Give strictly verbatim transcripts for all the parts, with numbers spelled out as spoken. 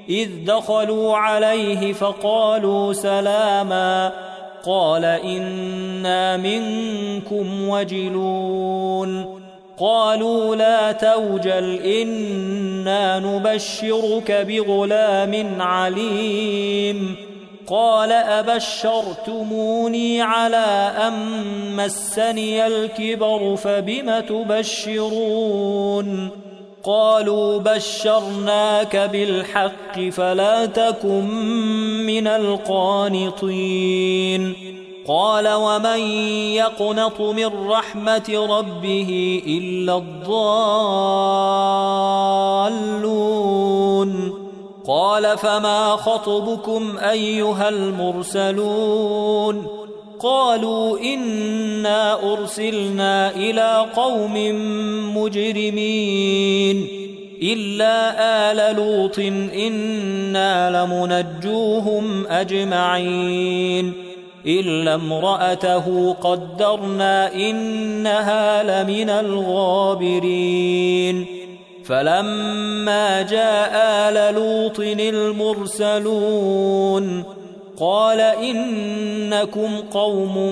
إذ دخلوا عليه فقالوا سلاما قال إنا منكم وجلون قالوا لا توجل إنا نبشرك بغلام عليم قال أبشرتموني على أن مسني الكبر فبم تبشرون قالوا بشرناك بالحق فلا تكن من القانطين قال ومن يقنط من رحمة ربه إلا الضالون قال فما خطبكم أيها المرسلون قالوا إنا أرسلنا إلى قوم مجرمين إلا آل لوط إنا لمنجوهم أجمعين إلا امرأته قدرنا إنها لمن الغابرين فلما جاء آل لوط المرسلون قال إنكم قوم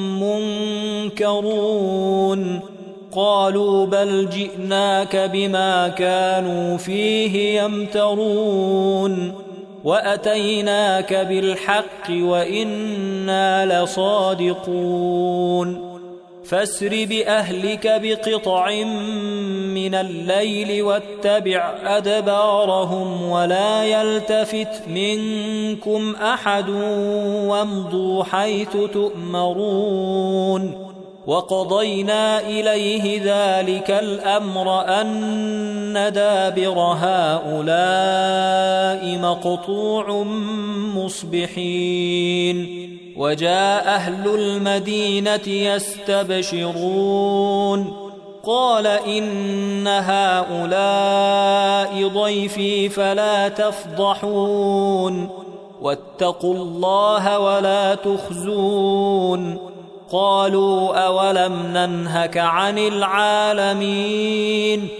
منكرون قالوا بل جئناك بما كانوا فيه يمترون وأتيناك بالحق وإنا لصادقون فاسر بأهلك بقطع من الليل واتبع أدبارهم ولا يلتفت منكم أحد وامضوا حيث تؤمرون وقضينا إليه ذلك الأمر أن دابر هؤلاء مقطوع مصبحين وجاء أهل المدينة يستبشرون قال إن هؤلاء ضيفي فلا تفضحون واتقوا الله ولا تخزون قالوا أولم ننهك عن العالمين